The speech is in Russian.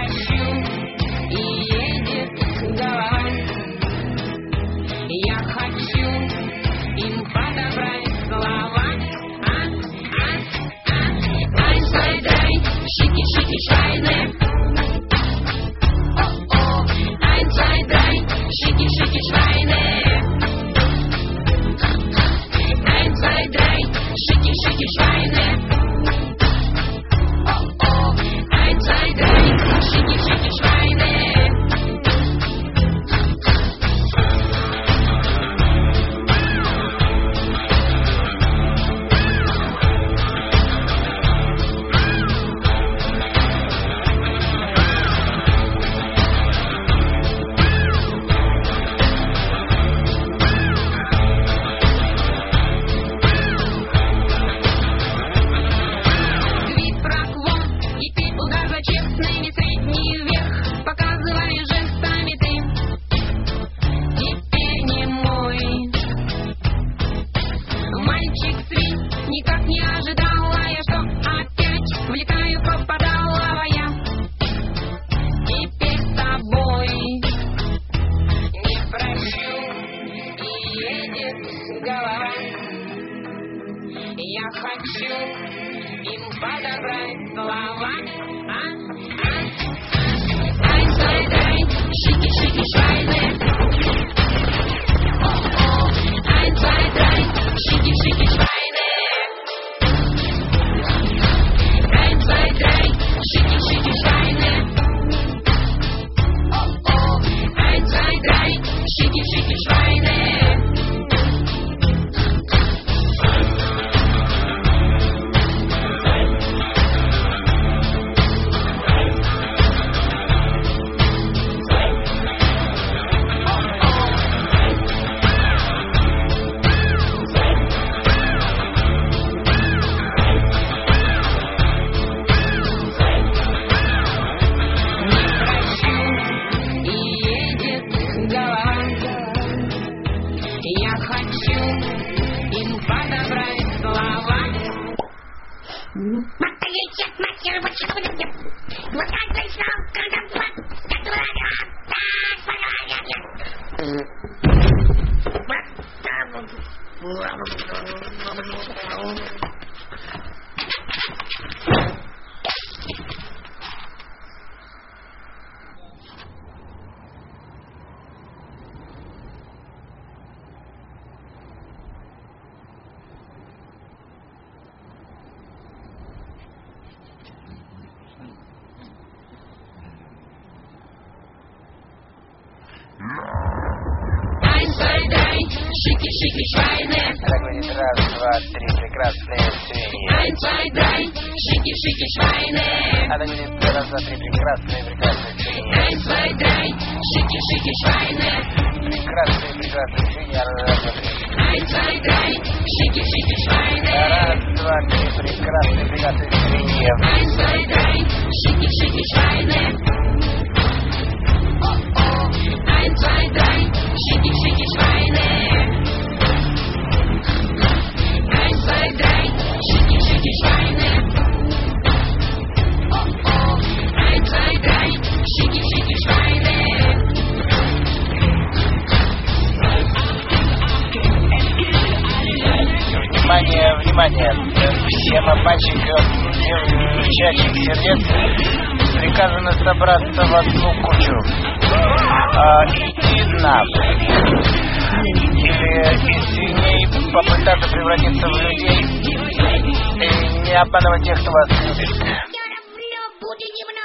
прощу, и едет голова. Я хочу им подобрать слова. Eins, zwei, drei, schicki, schicki, Schweine. Oh, oh, 1, 2, 3, schicki, schicki, Schweine. 1, 2, 3, schicki, schicki, Schweine. Oh, oh, 1, 2, 3, schicki, schicki, Schweine. Я хочу им подобрать слова. 1, 2, 3, schicki, schicki, Schweine. Oh, oh, 1, 2, 3, schicki, schicki, Schweine. 1, 2, 3, schicki, schicki, Schweine. Oh, oh, 1, 2, 3, schicki, schicki, Schweine. Я хочу им подобрать слова. Schicki, schicki, Schweine. Раз, два, три, прекрасные свиньи. 1, 2, 3, schicki, schicki, Schweine. Она говорит, раз, два, три, прекрасные свиньи. 1, 2, 3, schicki, schicki, Schweine. Прекрасные свиньи, раз, два, три. 1, 2, 3, schicki, schicki, Schweine. Раз, два, три, прекрасные свиньи. 1, 2, 3, schicki, schicki, Schweine. Oh, oh, 1, 2, 3, schicki, schicki, Schweine. 1, 2, 3, schicki, schicki, Schweine. Oh, oh, 1, 2, 3, schicki, schicki, Schweine. Внимание, внимание! Всем обманщикам девчачьих сердец приказано собраться в одну кучу. Идти нафиг. Или из свиней попытаться превратиться в людей и не обманывать тех, кто вас любит.